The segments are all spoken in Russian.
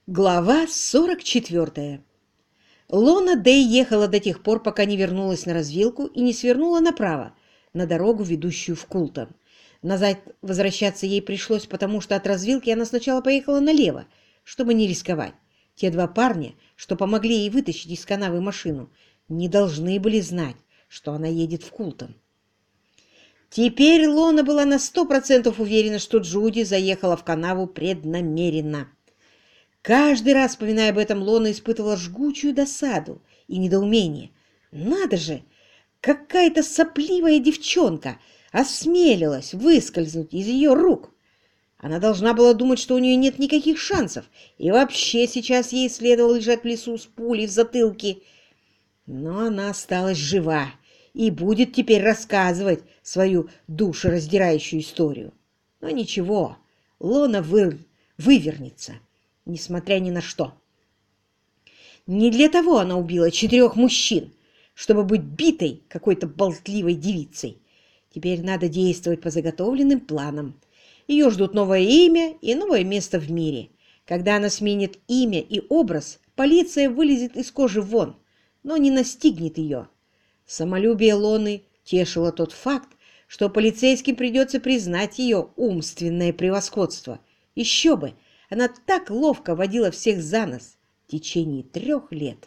Глава 44. Лона Дэй ехала до тех пор, пока не вернулась на развилку и не свернула направо, на дорогу, ведущую в Култон. Назад возвращаться ей пришлось, потому что от развилки она сначала поехала налево, чтобы не рисковать. Те два парня, что помогли ей вытащить из канавы машину, не должны были знать, что она едет в Култон. Теперь Лона была на 100% уверена, что Джуди заехала в канаву преднамеренно. Каждый раз, вспоминая об этом, Лона испытывала жгучую досаду и недоумение. Надо же, какая-то сопливая девчонка осмелилась выскользнуть из ее рук. Она должна была думать, что у нее нет никаких шансов, и вообще сейчас ей следовало лежать в лесу с пулей в затылке. Но она осталась жива и будет теперь рассказывать свою душераздирающую историю. Но ничего, Лона вывернется, несмотря ни на что. Не для того она убила 4 мужчин, чтобы быть битой какой-то болтливой девицей. Теперь надо действовать по заготовленным планам. Ее ждут новое имя и новое место в мире. Когда она сменит имя и образ, полиция вылезет из кожи вон, но не настигнет ее. Самолюбие Лоны тешило тот факт, что полицейским придется признать ее умственное превосходство. Еще бы! Она так ловко водила всех за нос в течение 3 лет.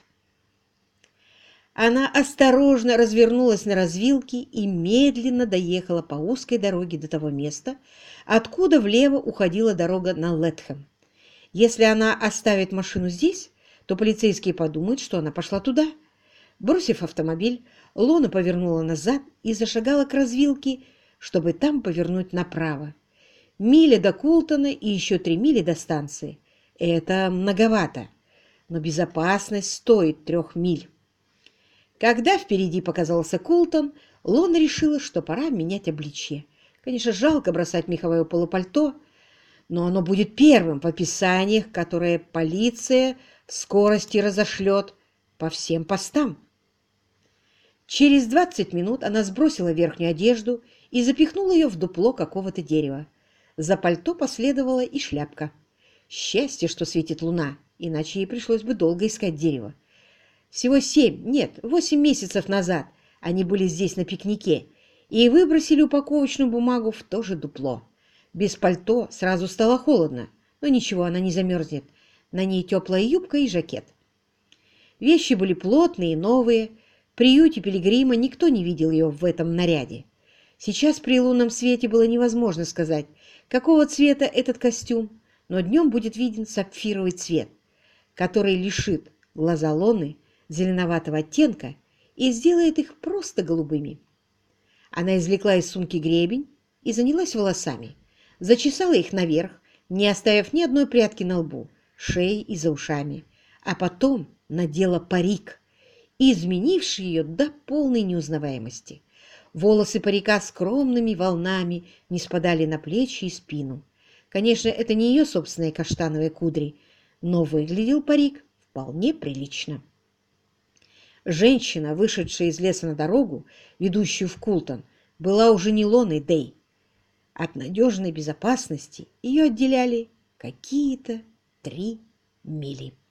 Она осторожно развернулась на развилке и медленно доехала по узкой дороге до того места, откуда влево уходила дорога на Лэтхэм. Если она оставит машину здесь, то полицейские подумают, что она пошла туда. Бросив автомобиль, Лона повернула назад и зашагала к развилке, чтобы там повернуть направо. Миля до Култона и еще 3 мили до станции. Это многовато, но безопасность стоит 3 миль. Когда впереди показался Култон, Лона решила, что пора менять обличье. Конечно, жалко бросать меховое полупальто, но оно будет первым в описаниях, которые полиция в скорости разошлет по всем постам. Через 20 минут она сбросила верхнюю одежду и запихнула ее в дупло какого-то дерева. За пальто последовала и шляпка. Счастье, что светит луна, иначе ей пришлось бы долго искать дерево. Всего 7, нет, 8 месяцев назад они были здесь на пикнике и выбросили упаковочную бумагу в то же дупло. Без пальто сразу стало холодно, но ничего, она не замерзнет. На ней теплая юбка и жакет. Вещи были плотные и новые. В приюте Пилигрима никто не видел ее в этом наряде. Сейчас при лунном свете было невозможно сказать, какого цвета этот костюм, но днем будет виден сапфировый цвет, который лишит глаза Лоны зеленоватого оттенка и сделает их просто голубыми. Она извлекла из сумки гребень и занялась волосами, зачесала их наверх, не оставив ни одной прядки на лбу, шее и за ушами, а потом надела парик, изменивший ее до полной неузнаваемости. Волосы парика скромными волнами не спадали на плечи и спину. Конечно, это не ее собственные каштановые кудри, но выглядел парик вполне прилично. Женщина, вышедшая из леса на дорогу, ведущую в Култон, была уже не Лоной Дэй. От надежной безопасности ее отделяли какие-то 3 мили.